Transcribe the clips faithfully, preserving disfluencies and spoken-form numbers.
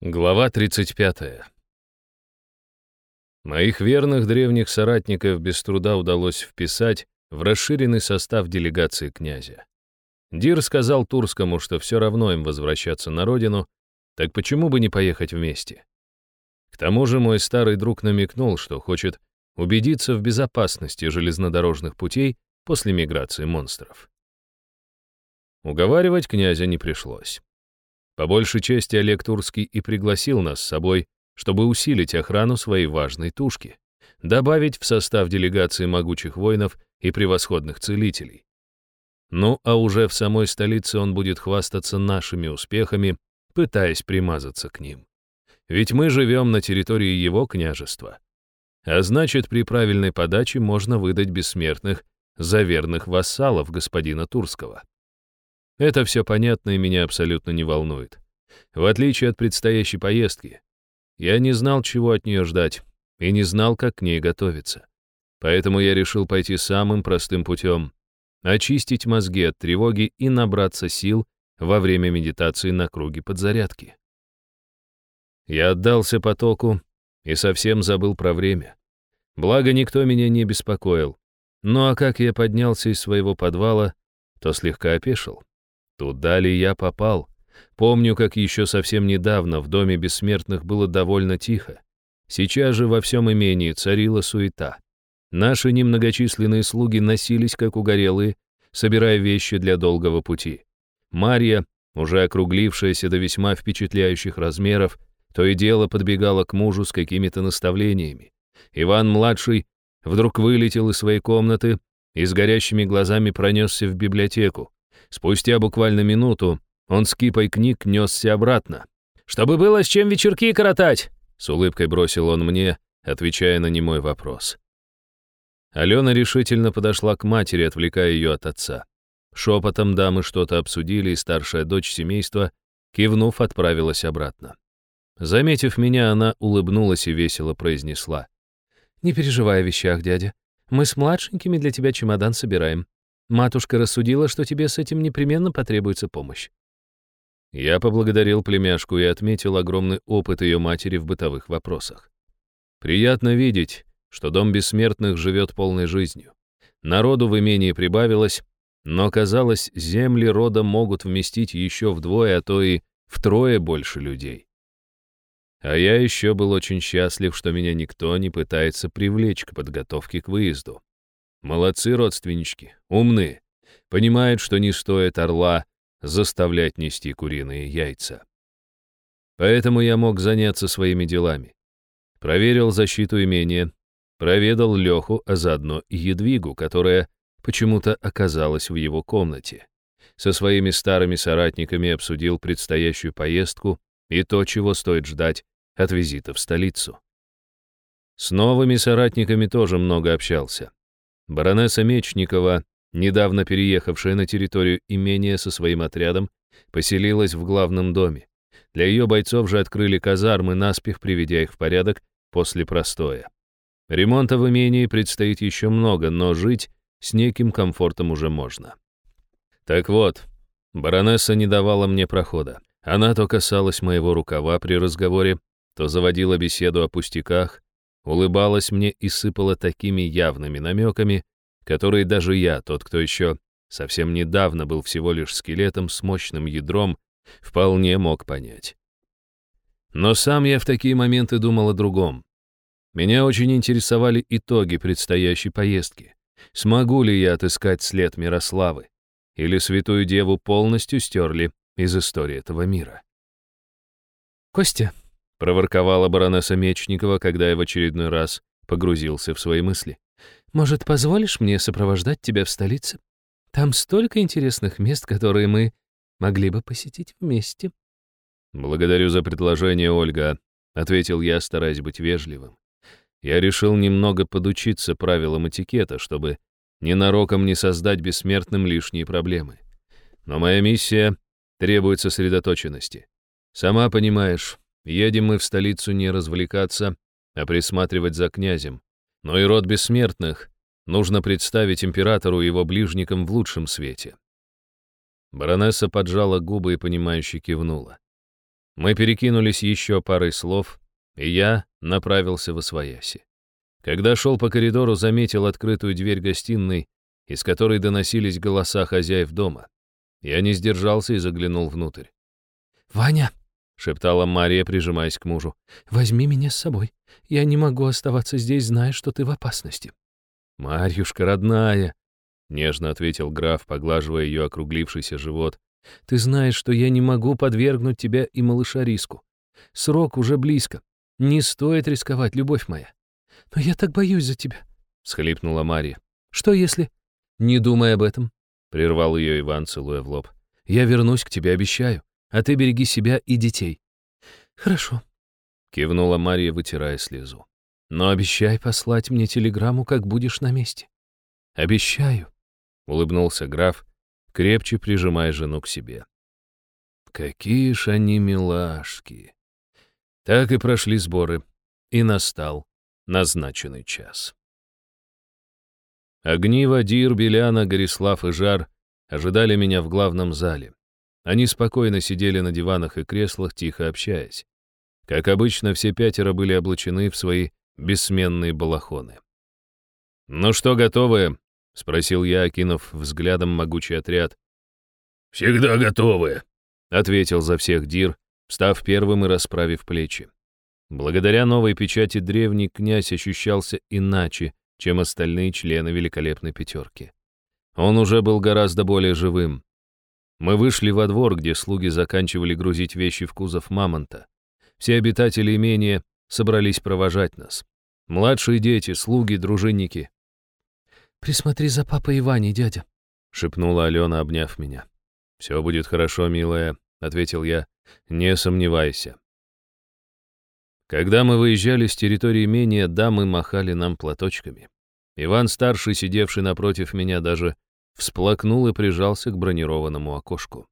Глава тридцать пятая. Моих верных древних соратников без труда удалось вписать в расширенный состав делегации князя. Дир сказал Турскому, что все равно им возвращаться на родину, так почему бы не поехать вместе? К тому же мой старый друг намекнул, что хочет убедиться в безопасности железнодорожных путей после миграции монстров. Уговаривать князя не пришлось. По большей части Олег Турский и пригласил нас с собой, чтобы усилить охрану своей важной тушки, добавить в состав делегации могучих воинов и превосходных целителей. Ну, а уже в самой столице он будет хвастаться нашими успехами, пытаясь примазаться к ним. Ведь мы живем на территории его княжества. А значит, при правильной подаче можно выдать бессмертных за верных вассалов господина Турского. Это все понятно и меня абсолютно не волнует. В отличие от предстоящей поездки, я не знал, чего от нее ждать, и не знал, как к ней готовиться. Поэтому я решил пойти самым простым путем — очистить мозги от тревоги и набраться сил во время медитации на круге подзарядки. Я отдался потоку и совсем забыл про время. Благо, никто меня не беспокоил. Ну а как я поднялся из своего подвала, то слегка опешил. Туда ли я попал? Помню, как еще совсем недавно в доме бессмертных было довольно тихо. Сейчас же во всем имении царила суета. Наши немногочисленные слуги носились, как угорелые, собирая вещи для долгого пути. Марья, уже округлившаяся до весьма впечатляющих размеров, то и дело подбегала к мужу с какими-то наставлениями. Иван-младший вдруг вылетел из своей комнаты и с горящими глазами пронесся в библиотеку. Спустя буквально минуту он с кипой книг несся обратно. «Чтобы было с чем вечерки коротать!» — с улыбкой бросил он мне, отвечая на немой вопрос. Алена решительно подошла к матери, отвлекая ее от отца. Шепотом дамы что-то обсудили, и старшая дочь семейства, кивнув, отправилась обратно. Заметив меня, она улыбнулась и весело произнесла: «Не переживай о вещах, дядя. Мы с младшенькими для тебя чемодан собираем. Матушка рассудила, что тебе с этим непременно потребуется помощь». Я поблагодарил племяшку и отметил огромный опыт ее матери в бытовых вопросах. Приятно видеть, что дом бессмертных живет полной жизнью. Народу в имении прибавилось, но, казалось, земли рода могут вместить еще вдвое, а то и втрое больше людей. А я еще был очень счастлив, что меня никто не пытается привлечь к подготовке к выезду. Молодцы родственнички, умные, понимают, что не стоит орла заставлять нести куриные яйца. Поэтому я мог заняться своими делами. Проверил защиту имения, проведал Леху, а заодно и Едвигу, которая почему-то оказалась в его комнате. Со своими старыми соратниками обсудил предстоящую поездку и то, чего стоит ждать от визита в столицу. С новыми соратниками тоже много общался. Баронесса Мечникова, недавно переехавшая на территорию имения со своим отрядом, поселилась в главном доме. Для ее бойцов же открыли казармы, наспех приведя их в порядок после простоя. Ремонта в имении предстоит еще много, но жить с неким комфортом уже можно. Так вот, баронесса не давала мне прохода. Она то касалась моего рукава при разговоре, то заводила беседу о пустяках, улыбалась мне и сыпала такими явными намеками, которые даже я, тот, кто еще совсем недавно был всего лишь скелетом с мощным ядром, вполне мог понять. Но сам я в такие моменты думал о другом. Меня очень интересовали итоги предстоящей поездки. Смогу ли я отыскать след Мирославы? Или святую деву полностью стерли из истории этого мира? «Костя», — проворковала баронесса Мечникова, когда я в очередной раз погрузился в свои мысли, «может, позволишь мне сопровождать тебя в столице? Там столько интересных мест, которые мы могли бы посетить вместе». «Благодарю за предложение, Ольга», — ответил я, стараясь быть вежливым. Я решил немного подучиться правилам этикета, чтобы ненароком не создать бессмертным лишние проблемы. Но моя миссия требует сосредоточенности. Сама понимаешь, едем мы в столицу не развлекаться, а присматривать за князем. Но и род бессмертных нужно представить императору и его ближникам в лучшем свете. Баронесса поджала губы и понимающе кивнула. Мы перекинулись еще парой слов, и я направился в освояси. Когда шел по коридору, заметил открытую дверь гостиной, из которой доносились голоса хозяев дома. Я не сдержался и заглянул внутрь. «Ваня!» — шептала Мария, прижимаясь к мужу. «Возьми меня с собой. Я не могу оставаться здесь, зная, что ты в опасности». «Марьюшка, родная!» — нежно ответил граф, поглаживая ее округлившийся живот. «Ты знаешь, что я не могу подвергнуть тебя и малыша риску. Срок уже близко. Не стоит рисковать, любовь моя. Но я так боюсь за тебя», — всхлипнула Мария. «Что если...» «Не думай об этом», — прервал ее Иван, целуя в лоб. «Я вернусь к тебе, обещаю. А ты береги себя и детей». «Хорошо», — кивнула Мария, вытирая слезу. «Но обещай послать мне телеграмму, как будешь на месте». «Обещаю», — улыбнулся граф, крепче прижимая жену к себе. «Какие ж они милашки!» Так и прошли сборы, и настал назначенный час. Огниво, Дир, Беляна, Горислав и Жар ожидали меня в главном зале. Они спокойно сидели на диванах и креслах, тихо общаясь. Как обычно, все пятеро были облачены в свои бессменные балахоны. «Ну что, готовы?» — спросил я, окинув взглядом могучий отряд. «Всегда готовы», — ответил за всех Дир, встав первым и расправив плечи. Благодаря новой печати древний князь ощущался иначе, чем остальные члены великолепной пятерки. Он уже был гораздо более живым. Мы вышли во двор, где слуги заканчивали грузить вещи в кузов мамонта. Все обитатели имения собрались провожать нас. Младшие дети, слуги, дружинники. «Присмотри за папой и Ваней, дядя», — шепнула Алена, обняв меня. «Все будет хорошо, милая», — ответил я. «Не сомневайся». Когда мы выезжали с территории имения, дамы махали нам платочками. Иван-старший, сидевший напротив меня, даже всплакнул и прижался к бронированному окошку.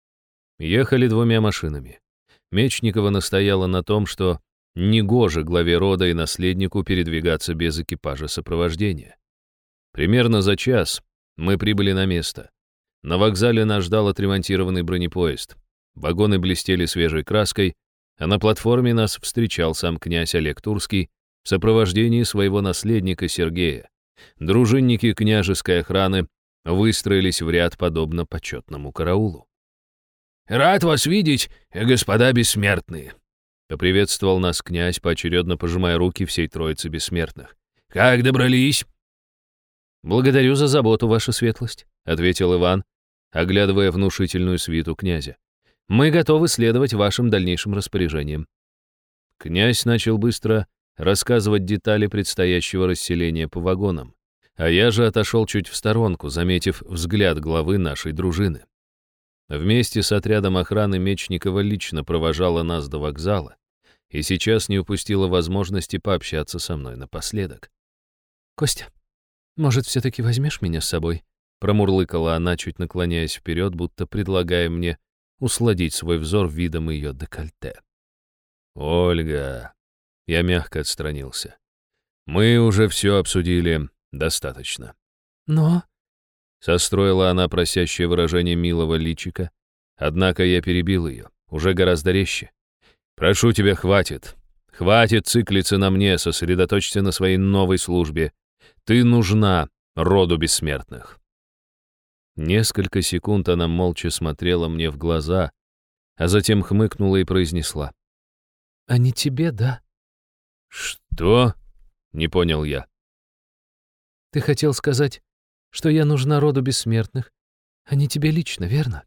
Ехали двумя машинами. Мечникова настояла на том, что негоже главе рода и наследнику передвигаться без экипажа сопровождения. Примерно за час мы прибыли на место. На вокзале нас ждал отремонтированный бронепоезд. Вагоны блестели свежей краской, а на платформе нас встречал сам князь Олег Турский в сопровождении своего наследника Сергея. Дружинники княжеской охраны выстроились в ряд подобно почетному караулу. «Рад вас видеть, господа бессмертные», — поприветствовал нас князь, поочередно пожимая руки всей троицы бессмертных. «Как добрались?» «Благодарю за заботу, ваша светлость», — ответил Иван, оглядывая внушительную свиту князя. «Мы готовы следовать вашим дальнейшим распоряжениям». Князь начал быстро рассказывать детали предстоящего расселения по вагонам, а я же отошел чуть в сторонку, заметив взгляд главы нашей дружины. Вместе с отрядом охраны Мечникова лично провожала нас до вокзала и сейчас не упустила возможности пообщаться со мной напоследок. «Костя, может, все-таки возьмешь меня с собой?» Промурлыкала она, чуть наклоняясь вперед, будто предлагая мне усладить свой взор видом ее декольте. «Ольга!» Я мягко отстранился. «Мы уже все обсудили достаточно». «Но...» Состроила она просящее выражение милого личика, однако я перебил ее, уже гораздо резче. «Прошу тебя, хватит. Хватит циклиться на мне, сосредоточься на своей новой службе. Ты нужна роду бессмертных». Несколько секунд она молча смотрела мне в глаза, а затем хмыкнула и произнесла. «А не тебе, да?» «Что?» — не понял я. «Ты хотел сказать, что я нужна роду бессмертных, а не тебе лично, верно?»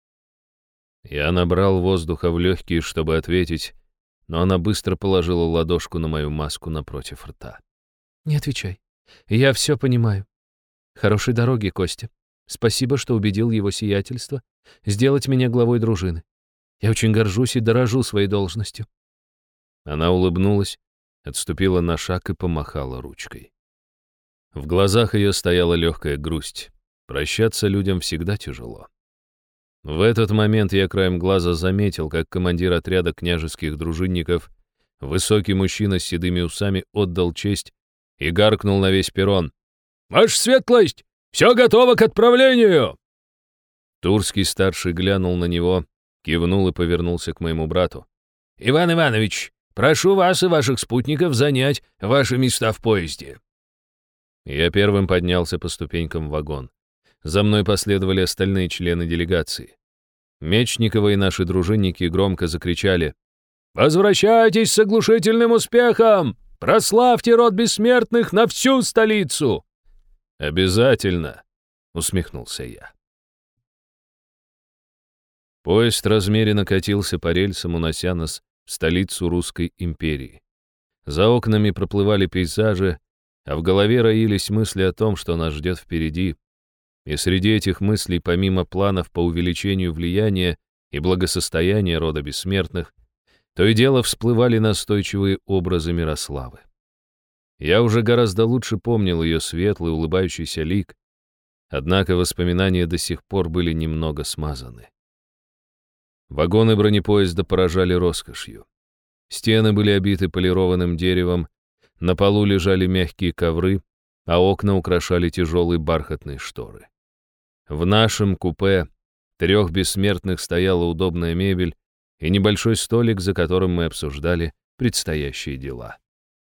Я набрал воздуха в легкие, чтобы ответить, но она быстро положила ладошку на мою маску напротив рта. «Не отвечай. Я все понимаю. Хорошей дороги, Костя. Спасибо, что убедил его сиятельство сделать меня главой дружины. Я очень горжусь и дорожу своей должностью». Она улыбнулась, отступила на шаг и помахала ручкой. В глазах ее стояла легкая грусть. Прощаться людям всегда тяжело. В этот момент я краем глаза заметил, как командир отряда княжеских дружинников, высокий мужчина с седыми усами, отдал честь и гаркнул на весь перрон. «Ваша светлость, все готово к отправлению!» Турский старший глянул на него, Кивнул и повернулся к моему брату. «Иван Иванович, прошу вас и ваших спутников занять ваши места в поезде». Я первым поднялся по ступенькам в вагон. За мной последовали остальные члены делегации. Мечникова и наши дружинники громко закричали: «Возвращайтесь с оглушительным успехом! Прославьте род бессмертных на всю столицу!» «Обязательно!» — усмехнулся я. Поезд размеренно катился по рельсам, унося нас в столицу Русской империи. За окнами проплывали пейзажи, а в голове роились мысли о том, что нас ждет впереди. И среди этих мыслей, помимо планов по увеличению влияния и благосостояния рода бессмертных, то и дело всплывали настойчивые образы Мирославы. Я уже гораздо лучше помнил ее светлый, улыбающийся лик, однако воспоминания до сих пор были немного смазаны. Вагоны бронепоезда поражали роскошью. Стены были обиты полированным деревом, на полу лежали мягкие ковры, а окна украшали тяжелые бархатные шторы. В нашем купе трех бессмертных стояла удобная мебель и небольшой столик, за которым мы обсуждали предстоящие дела.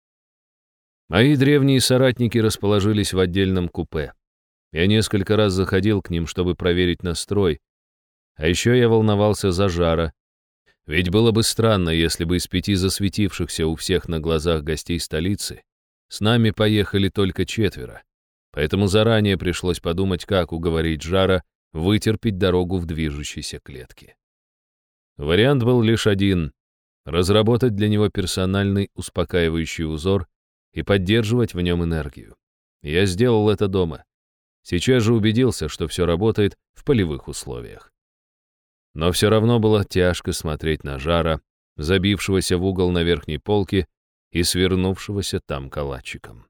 Мои древние соратники расположились в отдельном купе. Я несколько раз заходил к ним, чтобы проверить настрой, а еще я волновался за Жара, ведь было бы странно, если бы из пяти засветившихся у всех на глазах гостей столицы с нами поехали только четверо, поэтому заранее пришлось подумать, как уговорить Жара вытерпеть дорогу в движущейся клетке. Вариант был лишь один — разработать для него персональный успокаивающий узор и поддерживать в нем энергию. Я сделал это дома. Сейчас же убедился, что все работает в полевых условиях. Но все равно было тяжко смотреть на Жара, забившегося в угол на верхней полке и свернувшегося там калачиком.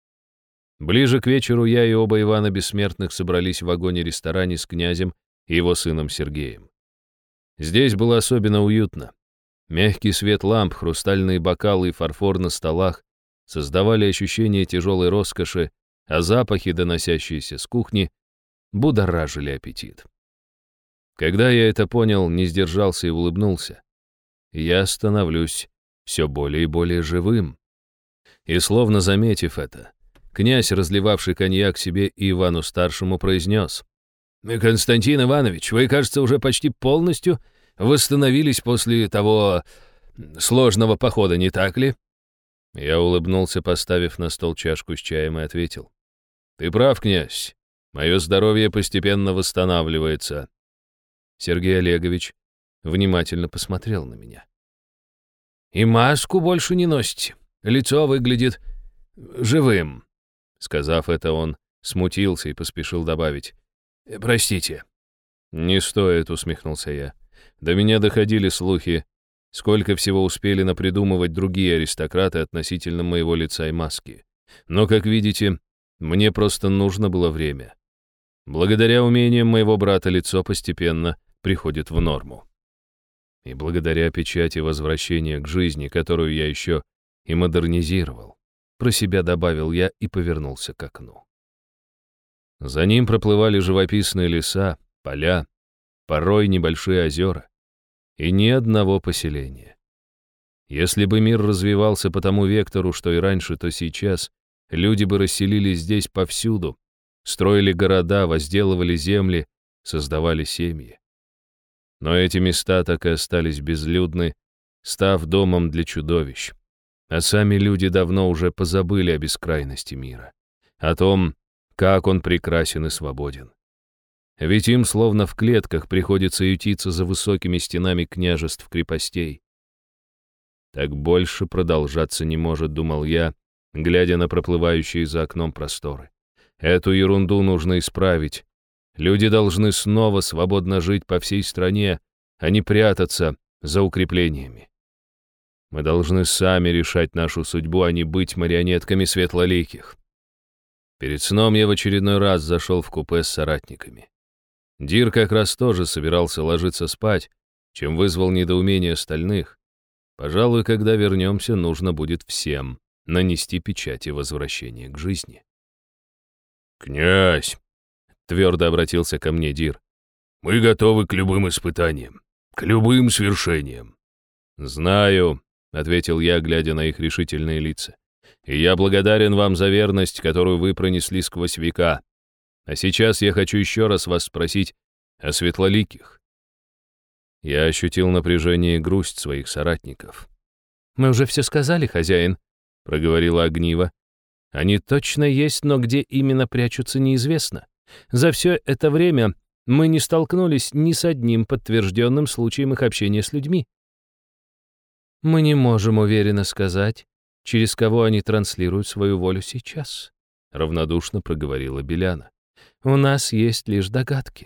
Ближе к вечеру я и оба Ивана Бессмертных собрались в вагоне-ресторане с князем и его сыном Сергеем. Здесь было особенно уютно. Мягкий свет ламп, хрустальные бокалы и фарфор на столах создавали ощущение тяжелой роскоши, а запахи, доносящиеся с кухни, будоражили аппетит. Когда я это понял, не сдержался и улыбнулся. Я становлюсь все более и более живым. И словно заметив это, князь, разливавший коньяк себе и Ивану-старшему, произнес: «Константин Иванович, вы, кажется, уже почти полностью восстановились после того сложного похода, не так ли?» Я улыбнулся, поставив на стол чашку с чаем, и ответил: «Ты прав, князь. Мое здоровье постепенно восстанавливается». Сергей Олегович внимательно посмотрел на меня. «И маску больше не носите. Лицо выглядит живым». Сказав это, он смутился и поспешил добавить: «Простите». «Не стоит», — усмехнулся я. «До меня доходили слухи, сколько всего успели напридумывать другие аристократы относительно моего лица и маски. Но, как видите, мне просто нужно было время. Благодаря умениям моего брата лицо постепенно приходит в норму. И благодаря печати возвращения к жизни, которую я еще и модернизировал, про себя добавил я и повернулся к окну. За ним проплывали живописные леса, поля, порой небольшие озера. И ни одного поселения. Если бы мир развивался по тому вектору, что и раньше, то сейчас люди бы расселились здесь повсюду, строили города, возделывали земли, создавали семьи. Но эти места так и остались безлюдны, став домом для чудовищ. А сами люди давно уже позабыли о бескрайности мира, о том, как он прекрасен и свободен. Ведь им, словно в клетках, приходится ютиться за высокими стенами княжеств-крепостей. Так больше продолжаться не может, думал я, глядя на проплывающие за окном просторы. Эту ерунду нужно исправить. Люди должны снова свободно жить по всей стране, а не прятаться за укреплениями. Мы должны сами решать нашу судьбу, а не быть марионетками светлоликих. Перед сном я в очередной раз зашел в купе с соратниками. Дир как раз тоже собирался ложиться спать, чем вызвал недоумение остальных. Пожалуй, когда вернемся, нужно будет всем нанести печати возвращения к жизни. «Князь!» — твердо обратился ко мне Дир. «Мы готовы к любым испытаниям. к любым свершениям». «Знаю», — ответил я, глядя на их решительные лица. «И я благодарен вам за верность, которую вы пронесли сквозь века. А сейчас я хочу еще раз вас спросить о светлоликих». Я ощутил напряжение и грусть своих соратников. «Мы уже все сказали, хозяин», — проговорила Огнива. «Они точно есть, но где именно прячутся, неизвестно. За все это время мы не столкнулись ни с одним подтвержденным случаем их общения с людьми. Мы не можем уверенно сказать, через кого они транслируют свою волю сейчас», — равнодушно проговорила Беляна. «У нас есть лишь догадки».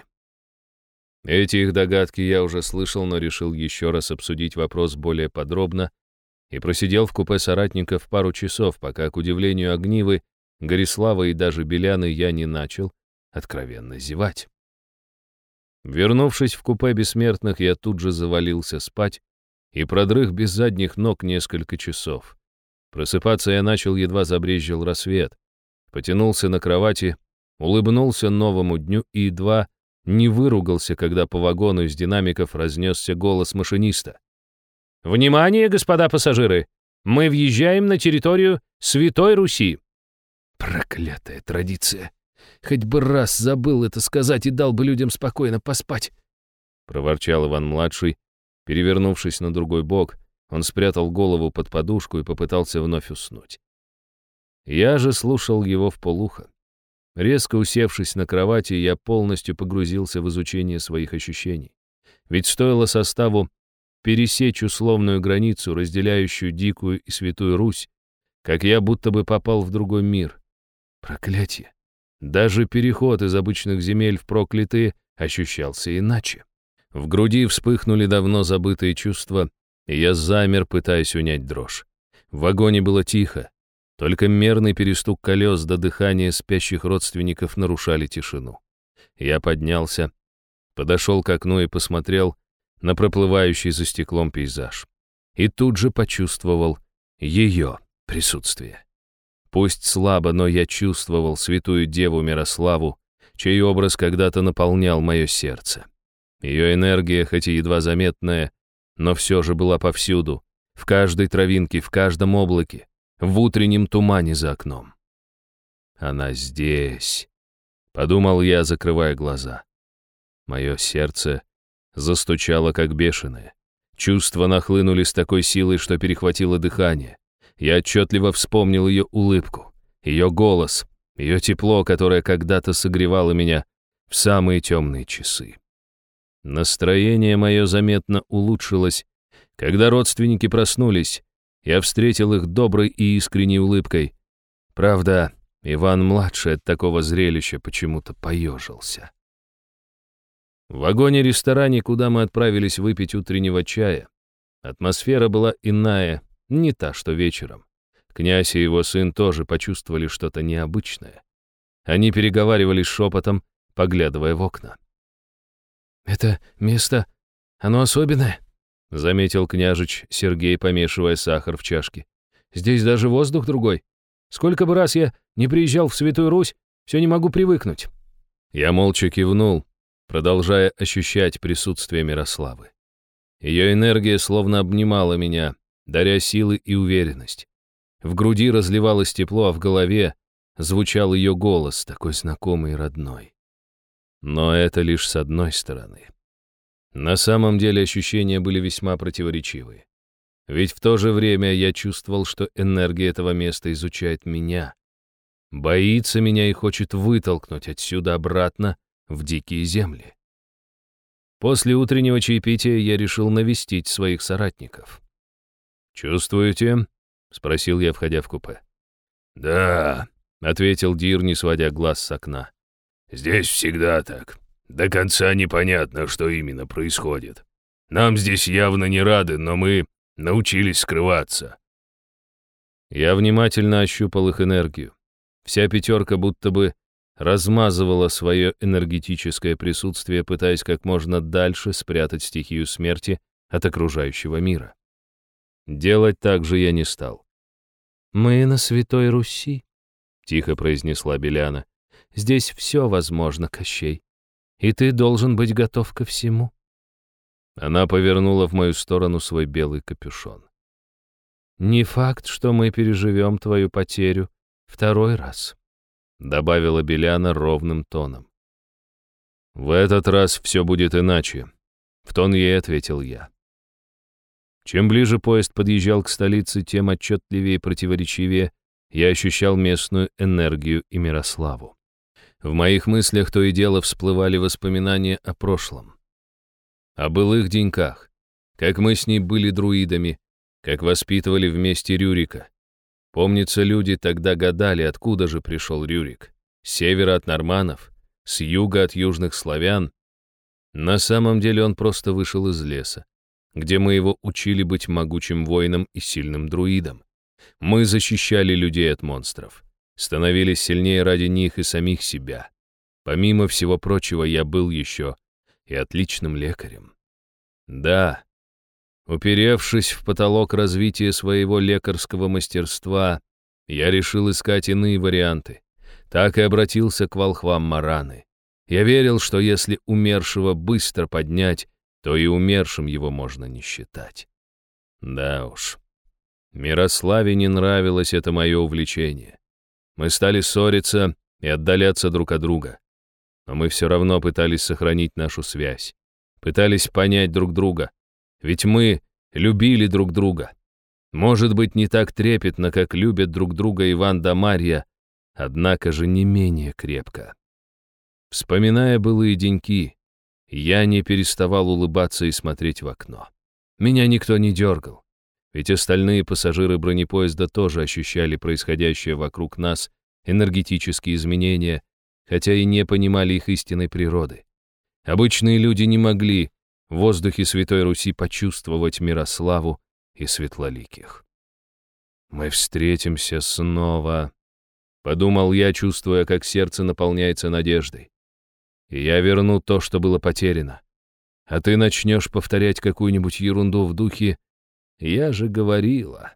Эти их догадки я уже слышал, но решил еще раз обсудить вопрос более подробно и просидел в купе соратников пару часов, пока, к удивлению Огнивы, Горислава и даже Беляны, я не начал откровенно зевать. Вернувшись в купе бессмертных, я тут же завалился спать и продрых без задних ног несколько часов. Просыпаться я начал, едва забрезжил рассвет. Потянулся на кровати, улыбнулся новому дню и едва не выругался, когда по вагону из динамиков разнесся голос машиниста. «Внимание, господа пассажиры! Мы въезжаем на территорию Святой Руси!» Проклятая традиция! Хоть бы раз забыл это сказать и дал бы людям спокойно поспать. Проворчал Иван-младший, перевернувшись на другой бок, он спрятал голову под подушку и попытался вновь уснуть. Я же слушал его вполуха. Резко усевшись на кровати, я полностью погрузился в изучение своих ощущений. Ведь стоило составу пересечь условную границу, разделяющую дикую и святую Русь, как я будто бы попал в другой мир. Проклятие! Даже переход из обычных земель в проклятые ощущался иначе. В груди вспыхнули давно забытые чувства, и я замер, пытаясь унять дрожь. В вагоне было тихо. Только мерный перестук колес до дыхания спящих родственников нарушали тишину. Я поднялся, подошел к окну и посмотрел на проплывающий за стеклом пейзаж. И тут же почувствовал ее присутствие. Пусть слабо, но я чувствовал святую деву Мирославу, чей образ когда-то наполнял мое сердце. Ее энергия, хоть и едва заметная, но все же была повсюду, в каждой травинке, в каждом облаке, в утреннем тумане за окном. «Она здесь», — подумал я, закрывая глаза. Мое сердце застучало, как бешеное. Чувства нахлынули с такой силой, что перехватило дыхание. Я отчетливо вспомнил ее улыбку, ее голос, ее тепло, которое когда-то согревало меня в самые темные часы. Настроение мое заметно улучшилось, когда родственники проснулись. Я встретил их доброй и искренней улыбкой. Правда, Иван-младший от такого зрелища почему-то поежился. В вагоне-ресторане, куда мы отправились выпить утреннего чая, атмосфера была иная, не та, что вечером. Князь и его сын тоже почувствовали что-то необычное. Они переговаривались шепотом, поглядывая в окна. «Это место, оно особенное», — заметил княжич Сергей, помешивая сахар в чашке. «Здесь даже воздух другой. Сколько бы раз я не приезжал в Святую Русь, все не могу привыкнуть». Я молча кивнул, продолжая ощущать присутствие Мирославы. Ее энергия словно обнимала меня, даря силы и уверенность. В груди разливалось тепло, а в голове звучал ее голос, такой знакомый и родной. Но это лишь с одной стороны. На самом деле ощущения были весьма противоречивые. Ведь в то же время я чувствовал, что энергия этого места изучает меня, боится меня и хочет вытолкнуть отсюда обратно в дикие земли. После утреннего чаепития я решил навестить своих соратников. «Чувствуете?» — спросил я, входя в купе. «Да», — ответил Дир, не сводя глаз с окна. «Здесь всегда так. До конца непонятно, что именно происходит. Нам здесь явно не рады, но мы научились скрываться». Я внимательно ощупал их энергию. Вся пятерка будто бы размазывала свое энергетическое присутствие, пытаясь как можно дальше спрятать стихию смерти от окружающего мира. Делать так же я не стал. «Мы на Святой Руси», — тихо произнесла Беляна. «Здесь все возможно, Кощей, и ты должен быть готов ко всему». Она повернула в мою сторону свой белый капюшон. «Не факт, что мы переживем твою потерю второй раз», — добавила Беляна ровным тоном. «В этот раз все будет иначе», — в тон ей ответил я. Чем ближе поезд подъезжал к столице, тем отчетливее и противоречивее я ощущал местную энергию и Мирославу. В моих мыслях то и дело всплывали воспоминания о прошлом. О былых деньках, как мы с ней были друидами, как воспитывали вместе Рюрика. Помнится, люди тогда гадали, откуда же пришел Рюрик. С севера от норманнов, с юга от южных славян. На самом деле он просто вышел из леса, где мы его учили быть могучим воином и сильным друидом. Мы защищали людей от монстров, становились сильнее ради них и самих себя. Помимо всего прочего, я был еще и отличным лекарем. Да, уперевшись в потолок развития своего лекарского мастерства, я решил искать иные варианты. Так и обратился к волхвам Мараны. Я верил, что если умершего быстро поднять, то и умершим его можно не считать. Да уж. Мирославе не нравилось это мое увлечение. Мы стали ссориться и отдаляться друг от друга. Но мы все равно пытались сохранить нашу связь. Пытались понять друг друга. Ведь мы любили друг друга. Может быть, не так трепетно, как любят друг друга Иван да Марья, однако же не менее крепко. Вспоминая былые деньки, я не переставал улыбаться и смотреть в окно. Меня никто не дергал, ведь остальные пассажиры бронепоезда тоже ощущали происходящее вокруг нас энергетические изменения, хотя и не понимали их истинной природы. Обычные люди не могли в воздухе Святой Руси почувствовать Мирославу и светлоликих. «Мы встретимся снова», — подумал я, чувствуя, как сердце наполняется надеждой. «И я верну то, что было потеряно. А ты начнешь повторять какую-нибудь ерунду в духе «я же говорила».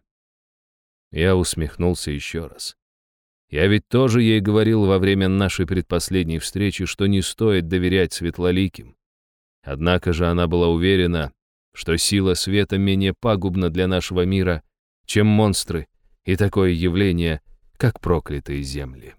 Я усмехнулся еще раз. Я ведь тоже ей говорил во время нашей предпоследней встречи, что не стоит доверять светлоликим. Однако же она была уверена, что сила света менее пагубна для нашего мира, чем монстры и такое явление, как проклятые земли.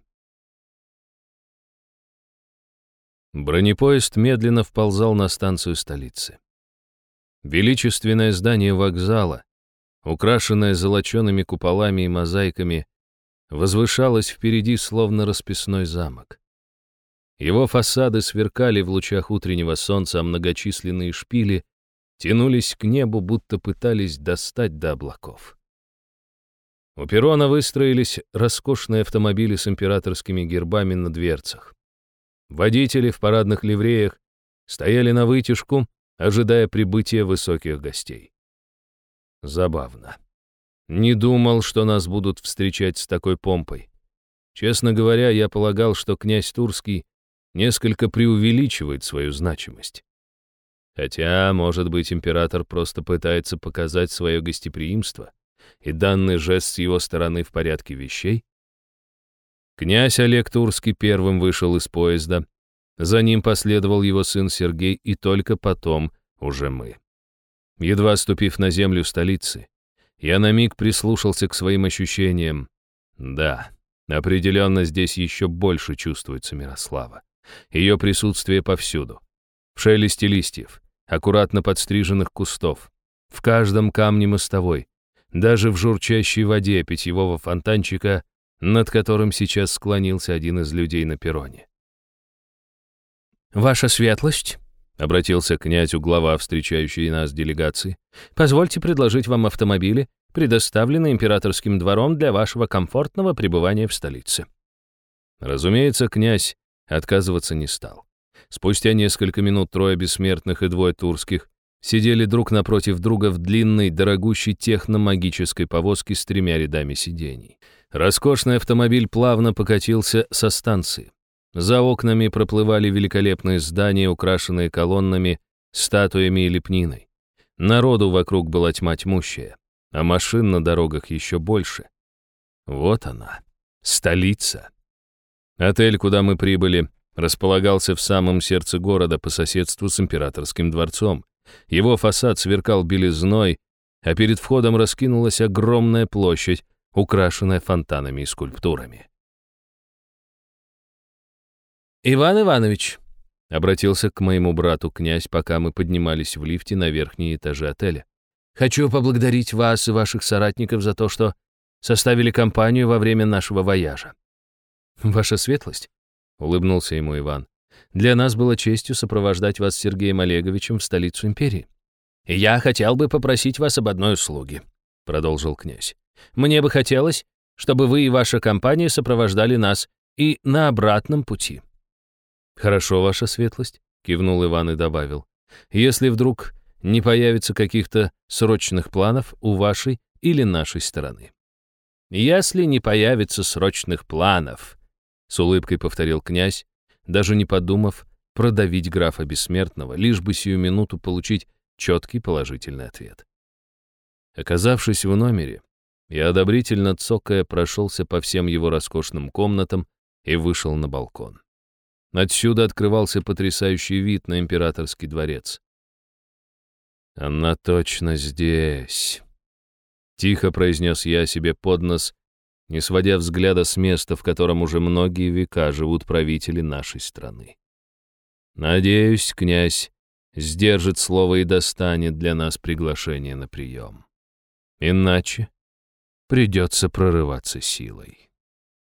Бронепоезд медленно вползал на станцию столицы. Величественное здание вокзала, украшенное золочеными куполами и мозаиками, возвышалось впереди словно расписной замок. Его фасады сверкали в лучах утреннего солнца, а многочисленные шпили тянулись к небу, будто пытались достать до облаков. У перрона выстроились роскошные автомобили с императорскими гербами на дверцах. Водители в парадных ливреях стояли на вытяжку, ожидая прибытия высоких гостей. Забавно. Не думал, что нас будут встречать с такой помпой. Честно говоря, я полагал, что князь Турский несколько преувеличивает свою значимость. Хотя, может быть, император просто пытается показать свое гостеприимство, и данный жест с его стороны в порядке вещей? Князь Олег Турский первым вышел из поезда, за ним последовал его сын Сергей, и только потом уже мы. Едва ступив на землю столицы, я на миг прислушался к своим ощущениям. Да, определенно здесь еще больше чувствуется Мирослава. Ее присутствие повсюду. В шелесте листьев, аккуратно подстриженных кустов, в каждом камне мостовой, даже в журчащей воде питьевого фонтанчика, над которым сейчас склонился один из людей на перроне. «Ваша светлость», — обратился к князю глава встречающей нас делегации, «позвольте предложить вам автомобили, предоставленные императорским двором для вашего комфортного пребывания в столице». Разумеется, князь отказываться не стал. Спустя несколько минут трое бессмертных и двое турских сидели друг напротив друга в длинной, дорогущей техномагической повозке с тремя рядами сидений. Роскошный автомобиль плавно покатился со станции. За окнами проплывали великолепные здания, украшенные колоннами, статуями и лепниной. Народу вокруг была тьма тьмущая, а машин на дорогах еще больше. Вот она, столица. Отель, куда мы прибыли, располагался в самом сердце города по соседству с императорским дворцом, Его фасад сверкал белизной, а перед входом раскинулась огромная площадь, украшенная фонтанами и скульптурами. «Иван Иванович», — обратился к моему брату князь, пока мы поднимались в лифте на верхние этажи отеля. «хочу поблагодарить вас и ваших соратников за то, что составили компанию во время нашего вояжа». «Ваша светлость», — улыбнулся ему Иван, — «для нас было честью сопровождать вас с Сергеем Олеговичем в столицу империи». «И я хотел бы попросить вас об одной услуге», — продолжил князь. «Мне бы хотелось, чтобы вы и ваша компания сопровождали нас и на обратном пути». «Хорошо, ваша светлость», — кивнул Иван и добавил. «Если вдруг не появится каких-то срочных планов у вашей или нашей стороны». «Если не появится срочных планов», — с улыбкой повторил князь, даже не подумав продавить графа Бессмертного, лишь бы сию минуту получить четкий положительный ответ. Оказавшись в номере, я одобрительно цокая прошелся по всем его роскошным комнатам и вышел на балкон. Отсюда открывался потрясающий вид на императорский дворец. «Она точно здесь», — тихо произнес я себе под нос, не сводя взгляда с места, в котором уже многие века живут правители нашей страны. «Надеюсь, князь сдержит слово и достанет для нас приглашение на прием. Иначе придется прорываться силой».